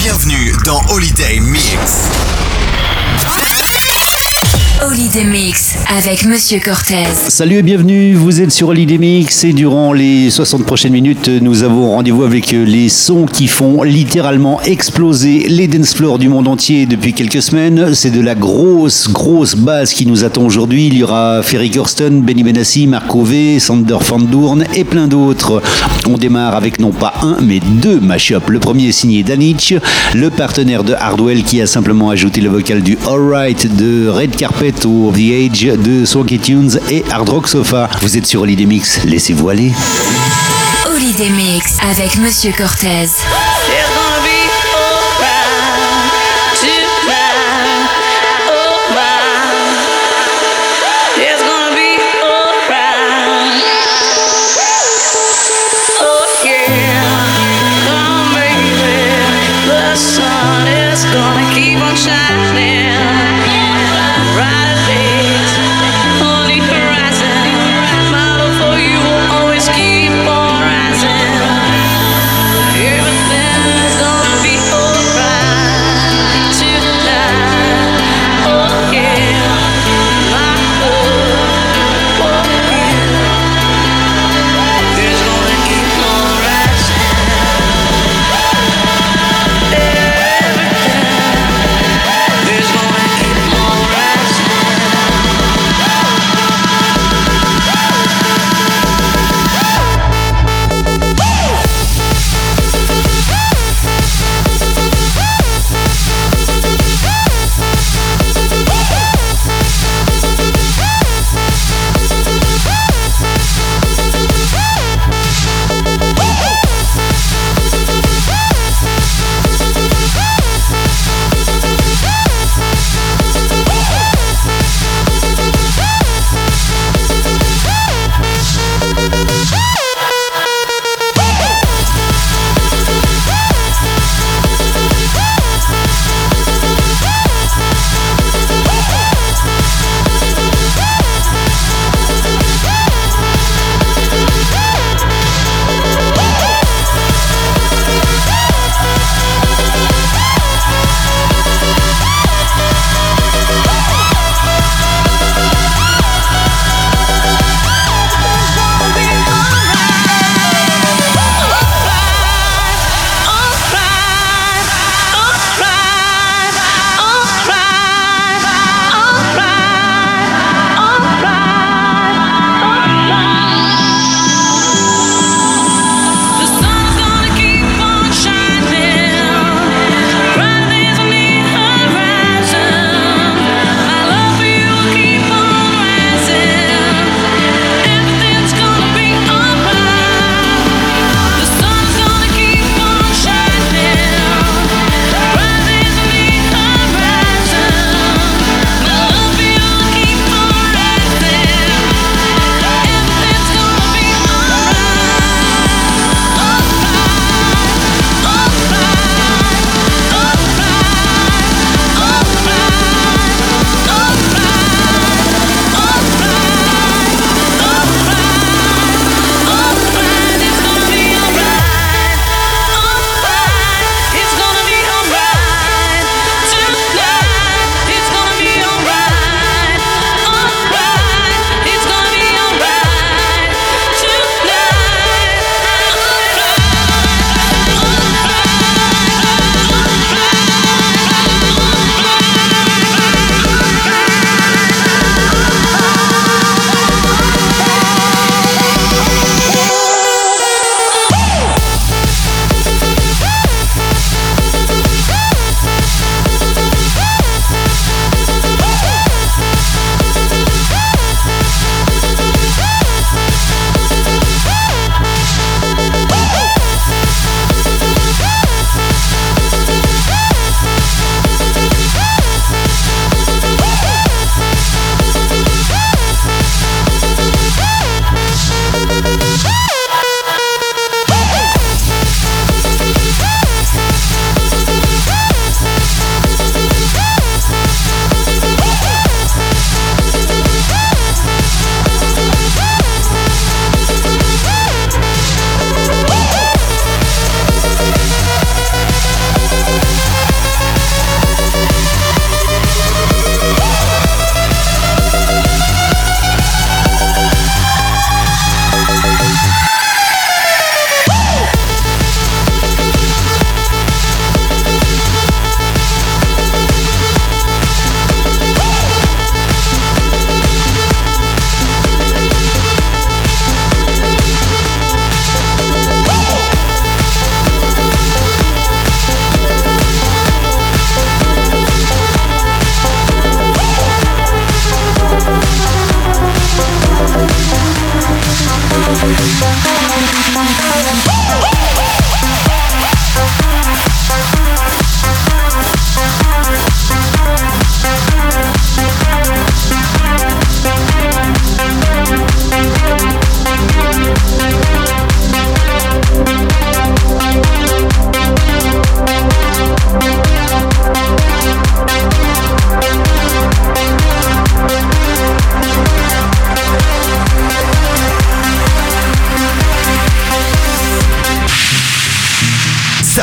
Bienvenue dans Holiday Mix. Holiday Mix avec Monsieur Cortez. Salut et bienvenue, vous êtes sur Holiday Mix et durant les 60 prochaines minutes, nous avons rendez-vous avec les sons qui font littéralement exploser les dance floors du monde entier depuis quelques semaines. C'est de la grosse base qui nous attend aujourd'hui. Il y aura Ferry Corsten, Benny Benassi, Marco V, Sander Van Doorn et plein d'autres. On démarre avec non pas un mais deux mashups. Le premier est signé Danich, le partenaire de Hardwell qui a simplement ajouté le vocal du Alright de Red Carpet ou The Age de Swanky Tunes et Hard Rock Sofa. Vous êtes sur Holiday Mix, laissez-vous aller. Holiday Mix avec Monsieur Cortez. Everything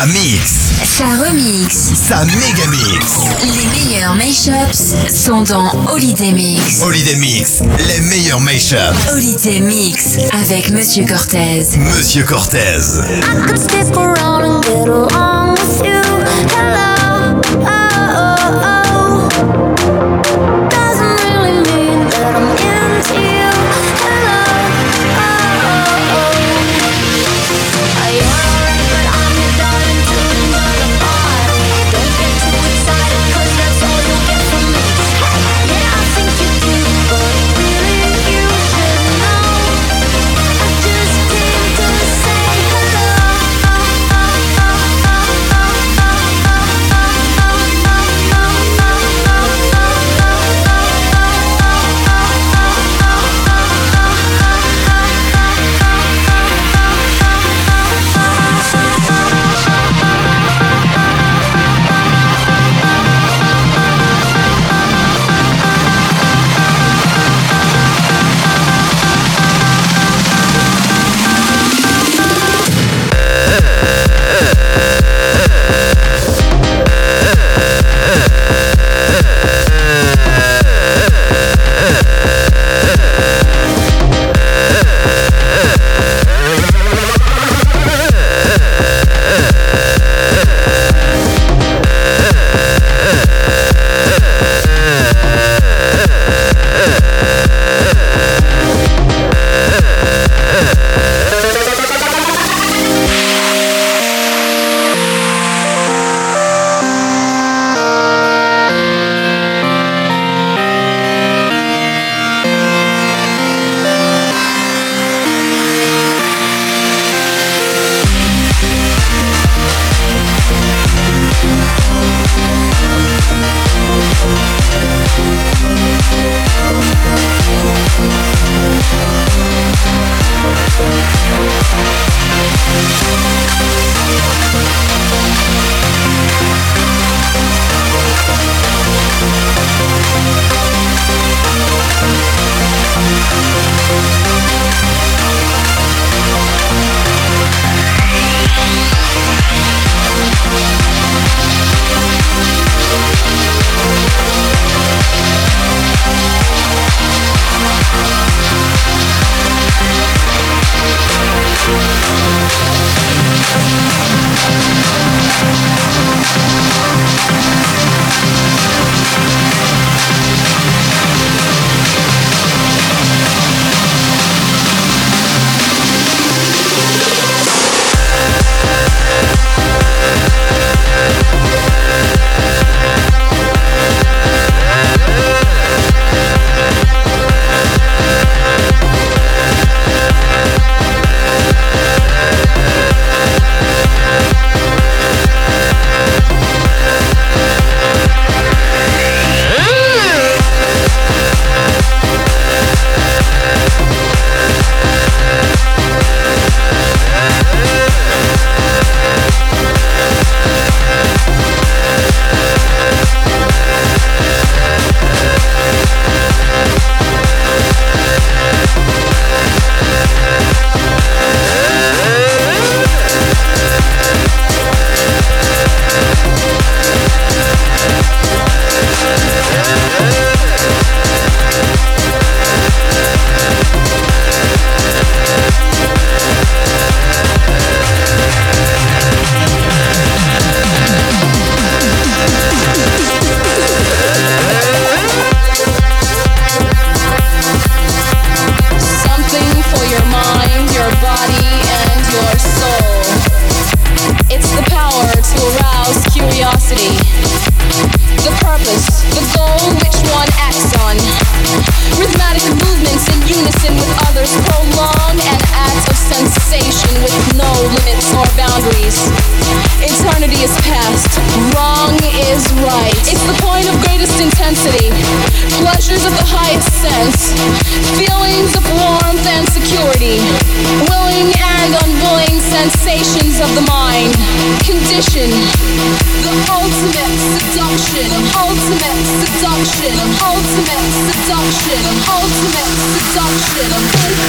Ça mixe. Ça remix. Ça méga mix. Les meilleurs mashups sont dans Holiday Mix. Holiday Mix, les meilleurs mashups. Holiday Mix avec Monsieur Cortez. Monsieur Cortez. I could stick around and get along with you. Hello, oh, oh, oh. Doesn't really mean that I'm into you. Hello, oh, oh, oh. You're alright, but I'm your darling till the end of the party. Don't get too excited, 'cause that's all you'll get from me. Hey, yeah, I think you're cute, but really you should know. I just came to say hello.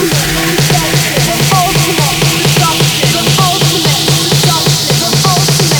Ultimate seduction.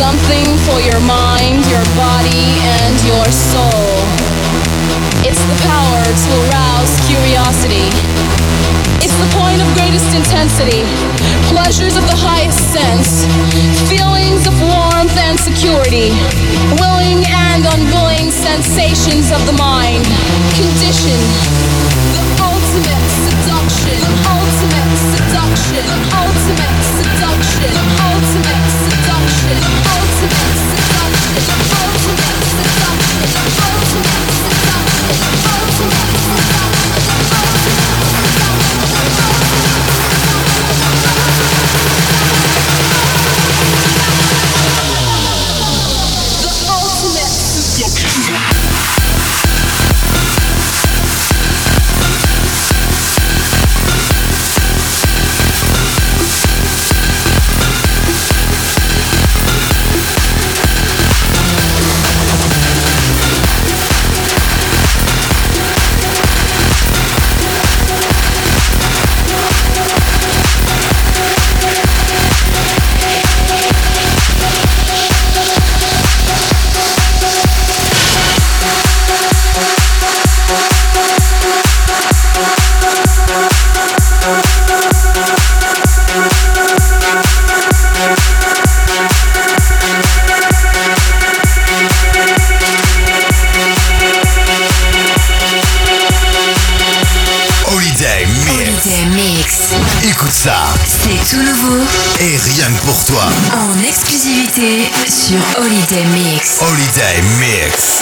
something for your mind, your body, and your soul. It's the power to arouse curiosity. It's the point of greatest intensity. Pleasures of the highest sense. Feelings of warmth and security. Willing and unwilling sensations of the mind. Condition. The ultimate seduction. Ultimate seduction. Ultimate seduction. Ultimate seduction. Ultimate seduction. Ultimate seduction. Ultimate Écoute ça. C'est tout nouveau. Et rien que pour toi. En exclusivité sur Holiday Mix. Holiday Mix.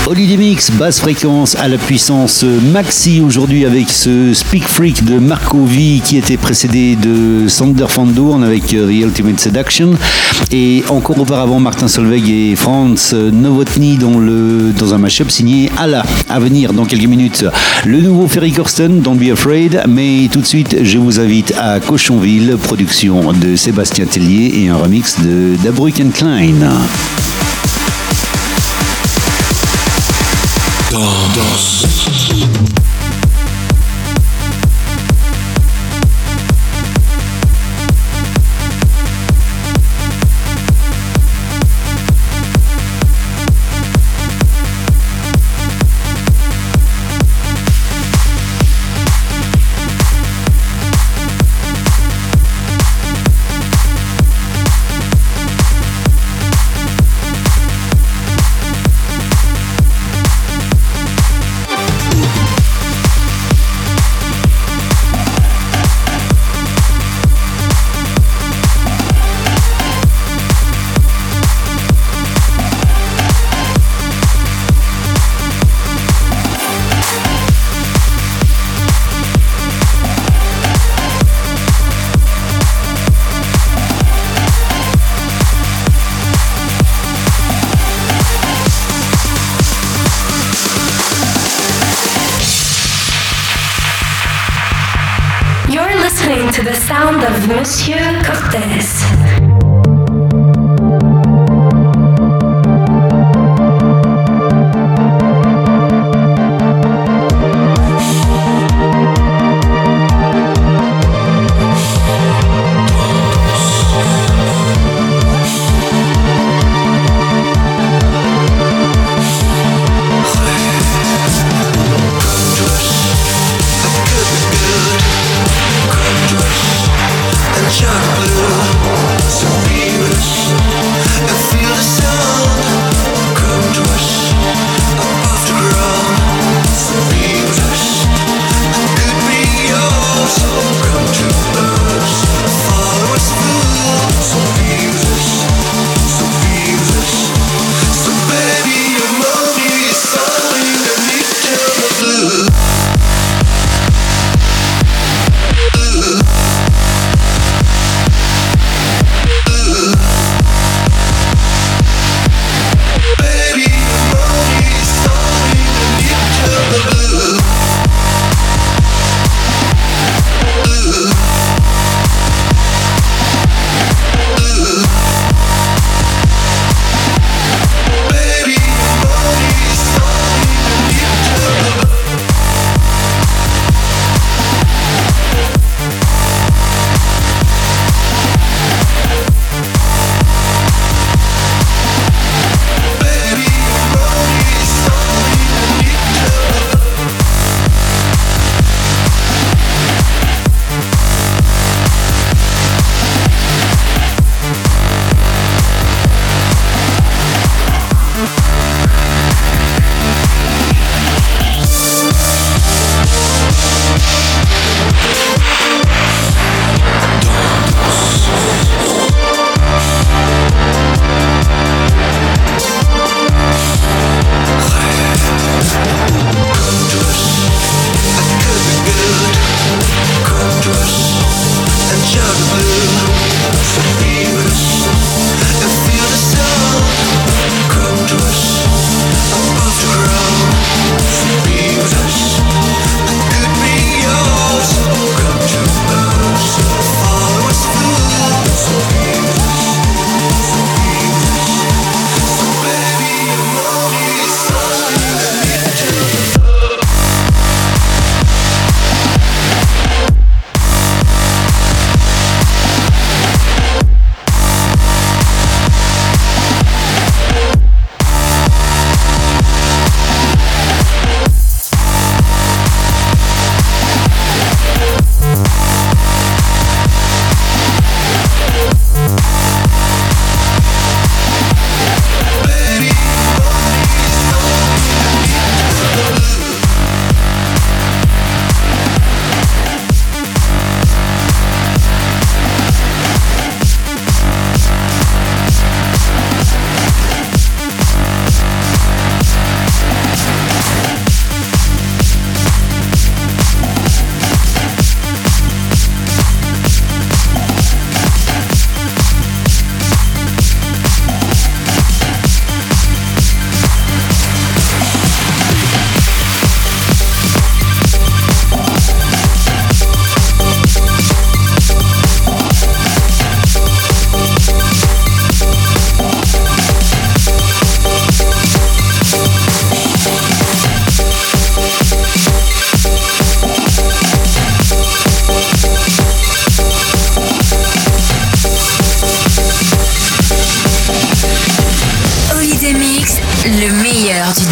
Holiday Mix, basse fréquence à la puissance maxi aujourd'hui avec ce Speak Freak de Marco V qui était précédé de Sander van Doorn avec The Ultimate Seduction et encore auparavant Martin Solveig et Franz Novotny dans un mashup signé Ala. À venir dans quelques minutes le nouveau Ferry Corsten, Don't Be Afraid, mais tout de suite je vous invite à Cochonville, production de Sébastien Tellier et un remix de Dabruck & Klein. Danse. You're listening to the sound of Monsieur Cortez. Chocolate, so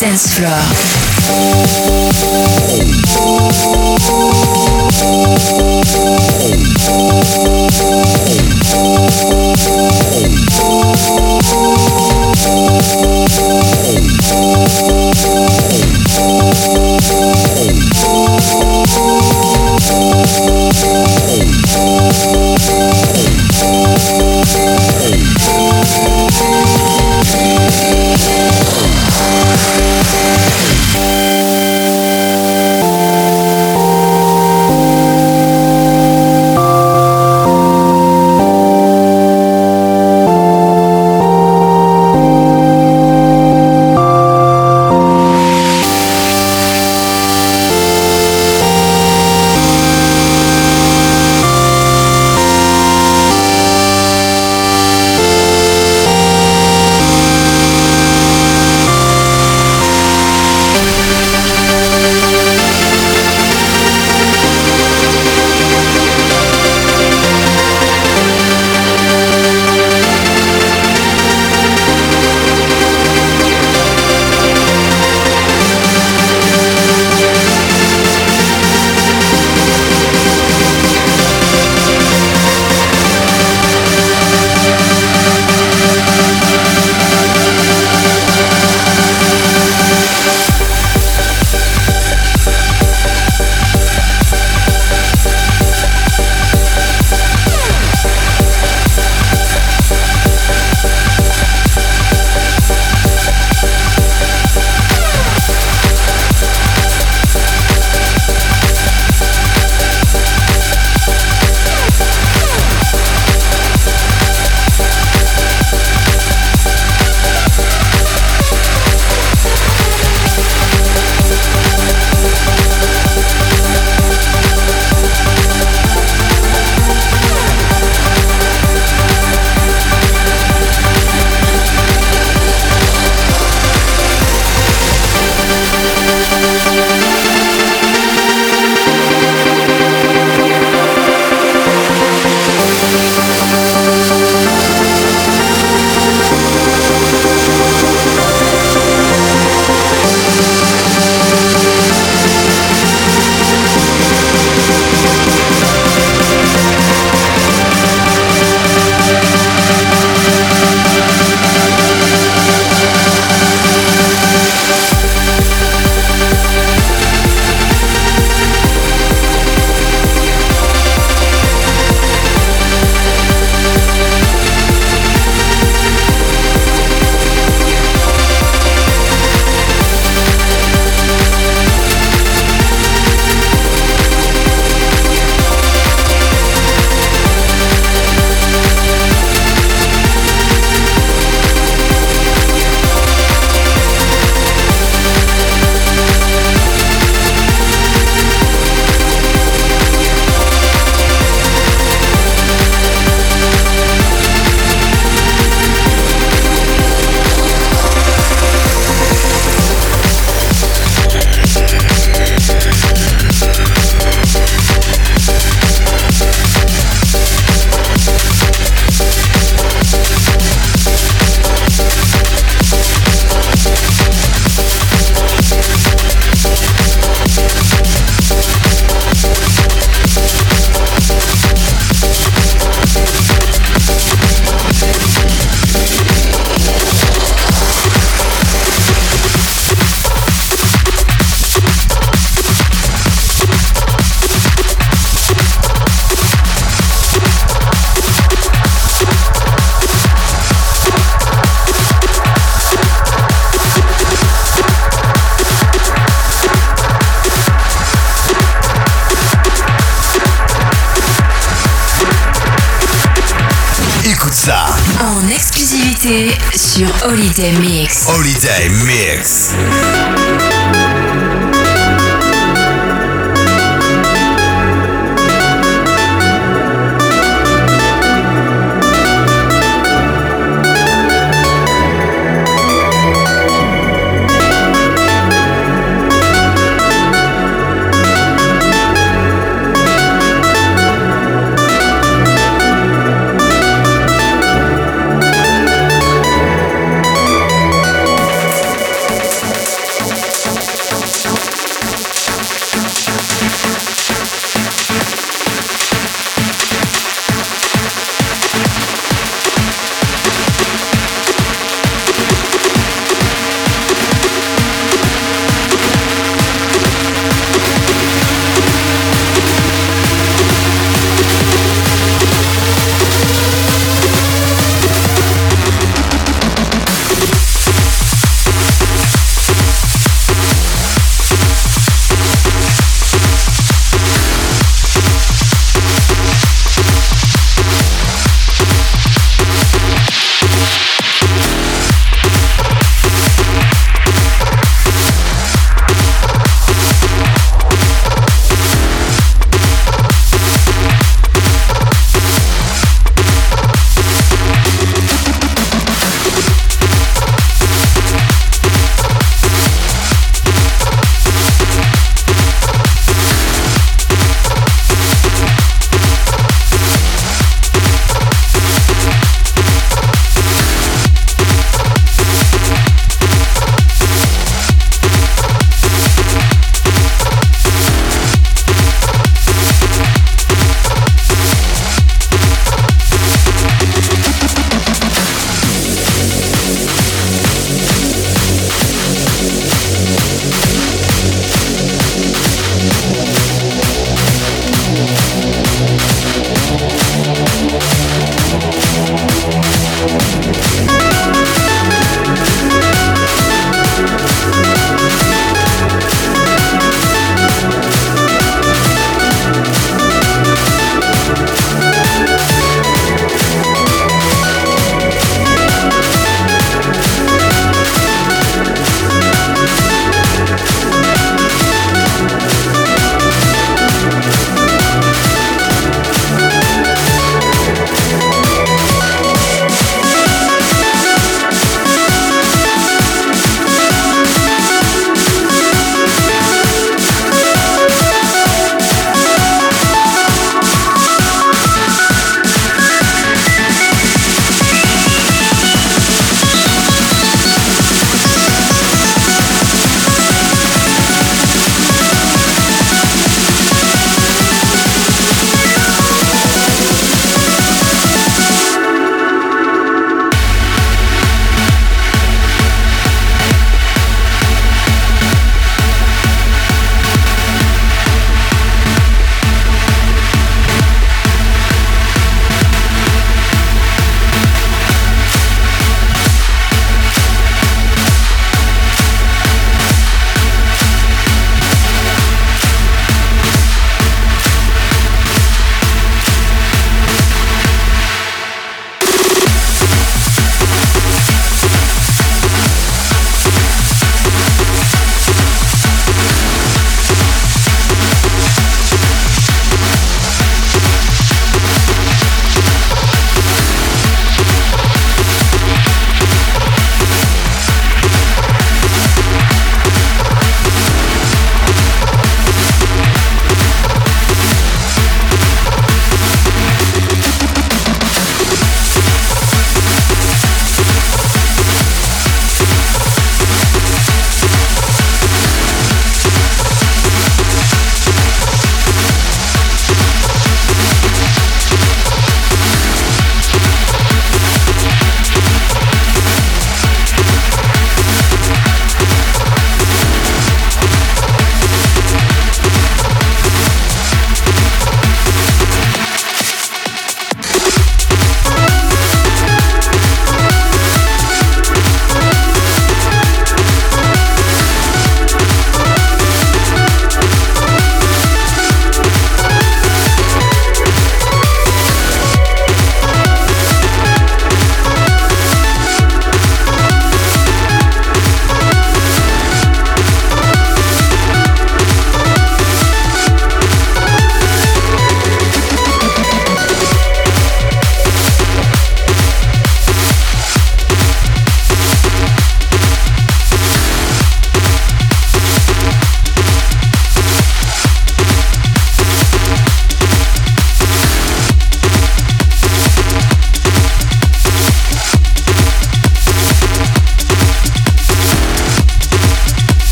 dance floor. ça en exclusivité sur Holiday Mix. Holiday Mix.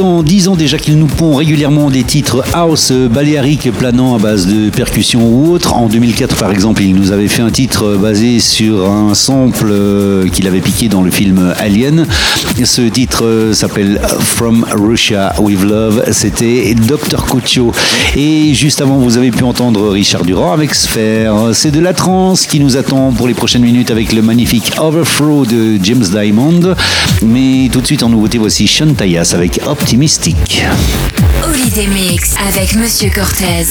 ans déjà qu'ils nous pondent régulièrement des titres house baléariques planant à base de percussions ou autres. En 2004 par exemple, il nous avait fait un titre basé sur un sample qu'il avait piqué dans le film Alien. Ce titre s'appelle From Russia with Love, c'était Dr. Kucho. Et juste avant, vous avez pu entendre Richard Durand avec Sphère. C'est de la trance qui nous attend pour les prochaines minutes avec le magnifique Overthrow de James Diamond. Mais tout de suite en nouveauté, voici Sean Tyas avec Optimistic. Holiday Mix avec Monsieur Cortez.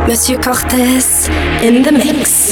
Monsieur Cortez in the mix.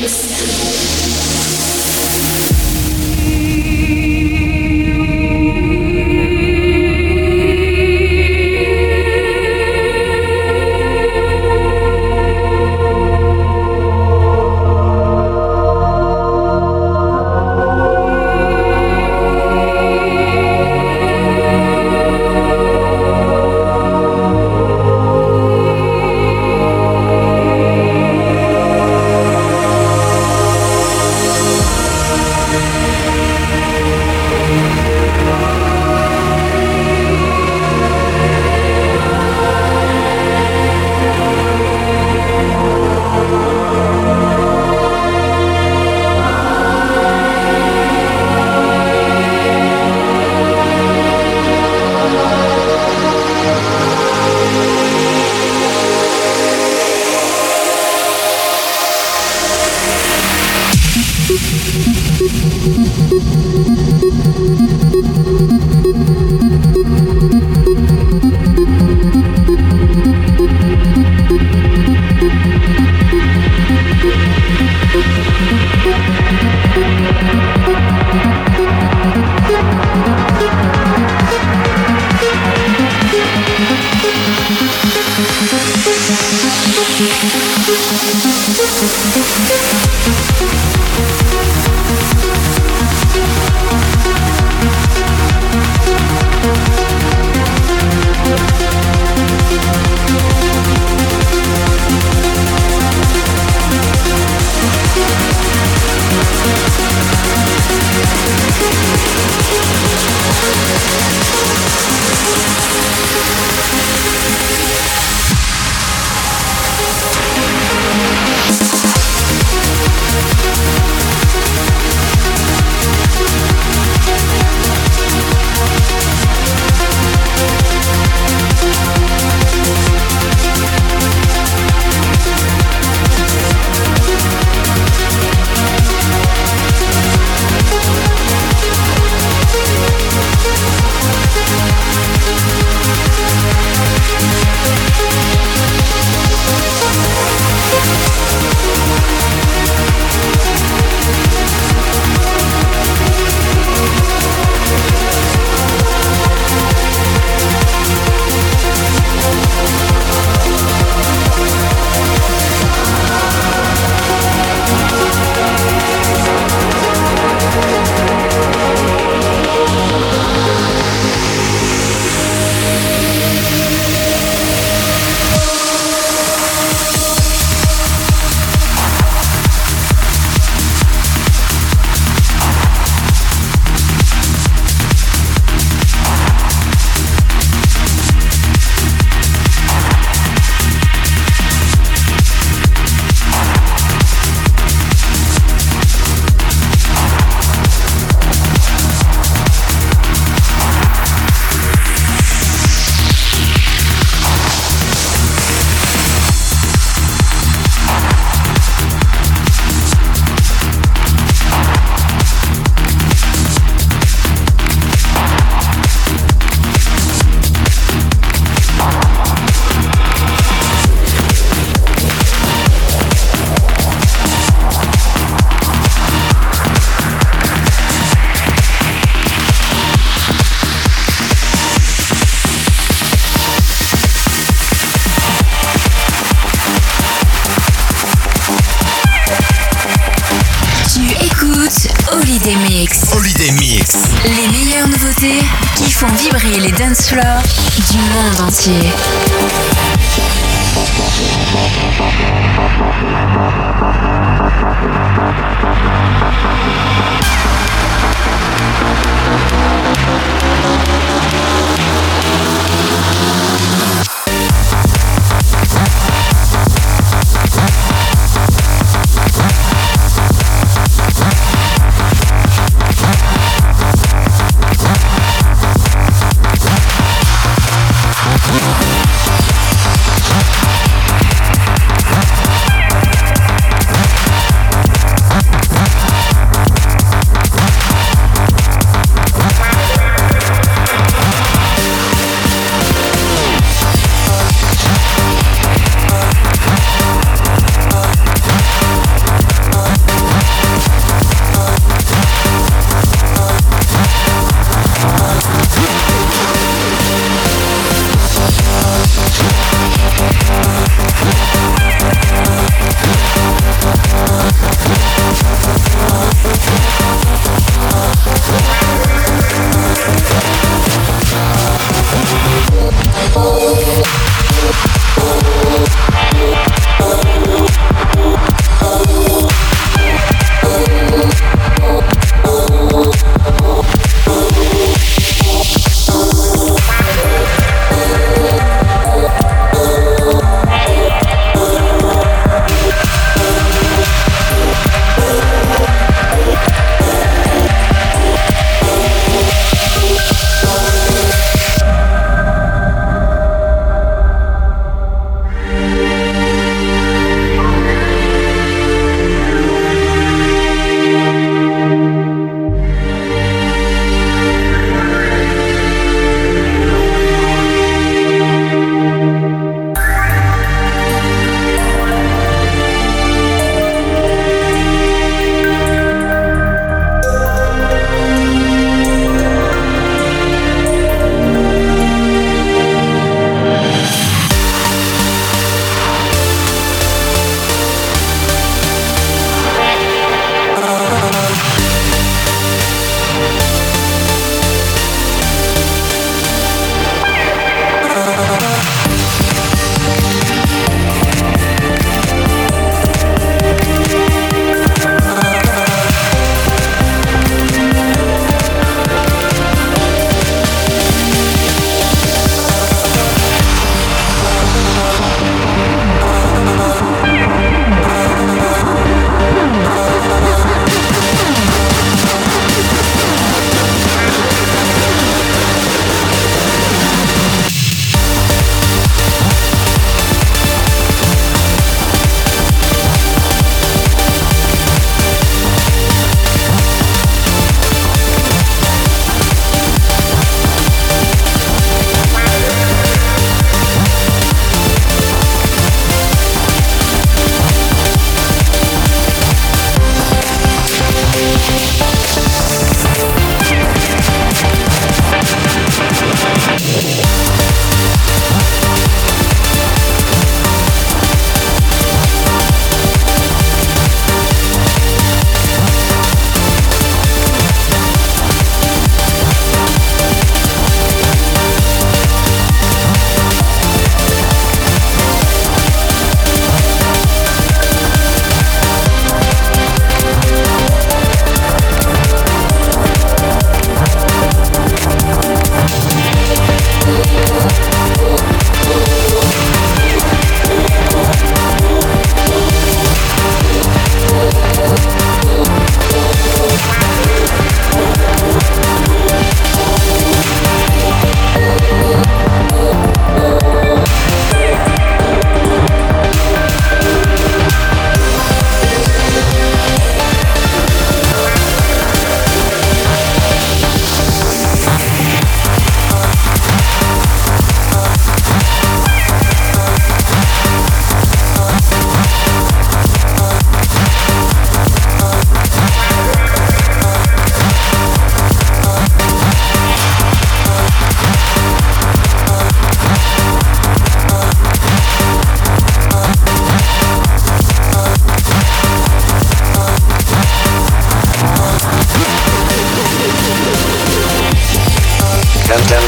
Holiday Mix. Holiday Mix. Les meilleures nouveautés qui font vibrer les dance floors du monde entier.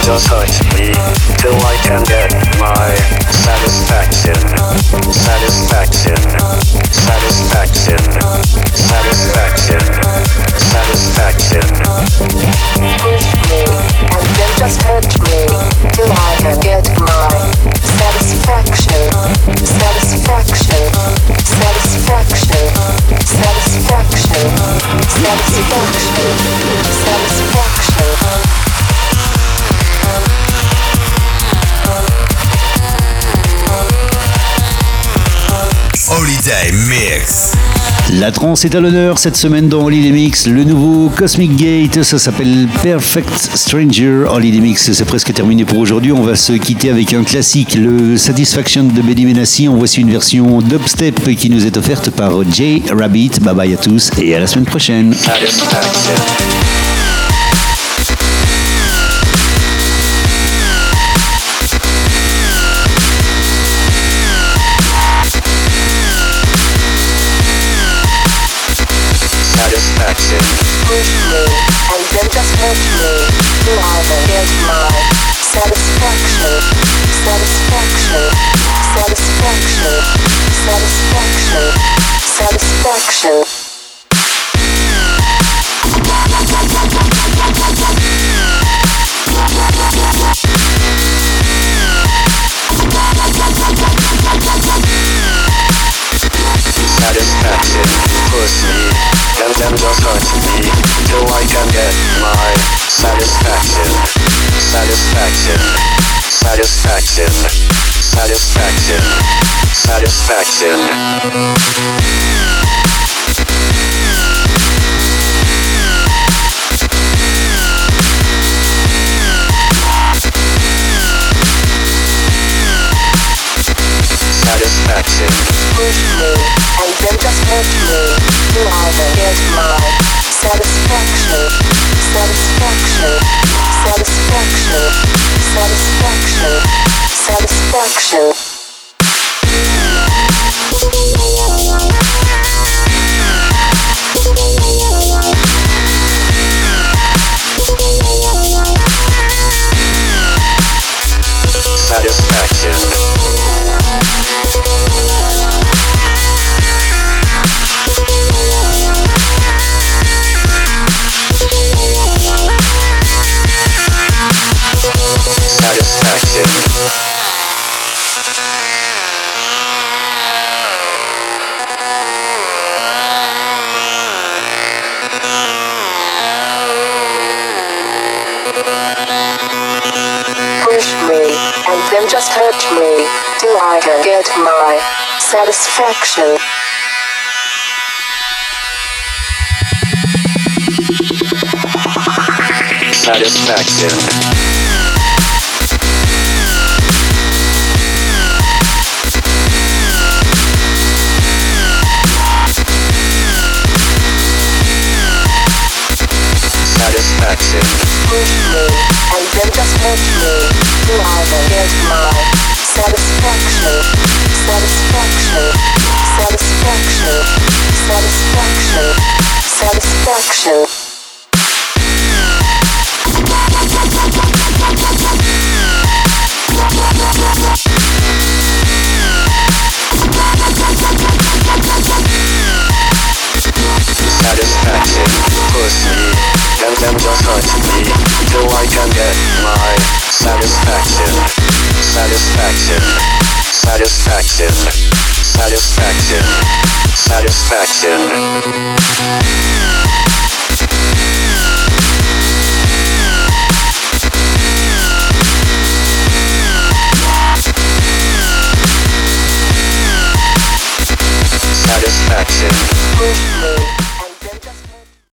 just hurt me till I can get my satisfaction. Satisfaction. Satisfaction. Satisfaction. Satisfaction. Push me and then just hurt me till I can get my satisfaction. Satisfaction. Satisfaction. Satisfaction. Satisfaction. Satisfaction. Holiday Mix. La trance est à l'honneur cette semaine dans Holiday Mix. Le nouveau Cosmic Gate, ça s'appelle Perfect Stranger. Holiday Mix, c'est presque terminé pour aujourd'hui. On va se quitter avec un classique, le Satisfaction de Benny Benassi. En voici une version dubstep qui nous est offerte par Jay Rabbit. Bye bye à tous et à la semaine prochaine. Satisfaction. Satisfaction. Push me and then just hurt me till I can get my satisfaction. Satisfaction. Satisfaction. Satisfaction. Satisfaction. Satisfaction. Push me and then just hurt me till I can get my satisfaction. Satisfaction. Satisfaction. Satisfaction. Satisfaction. Satisfaction. Push me and then just hurt me till I can get my satisfaction. Satisfaction. Satisfaction. Satisfaction. Satisfaction. Satisfaction. Satisfaction. Push me and then just hurt me till I can get my satisfaction. Satisfaction. Satisfaction. Push me and then just hurt me till I can get my satisfaction. Satisfaction. Satisfaction. Satisfaction. Satisfaction. Satisfaction. Push me and then just hurt me till I can get my satisfaction. Satisfaction. Satisfaction. Satisfaction. Satisfaction.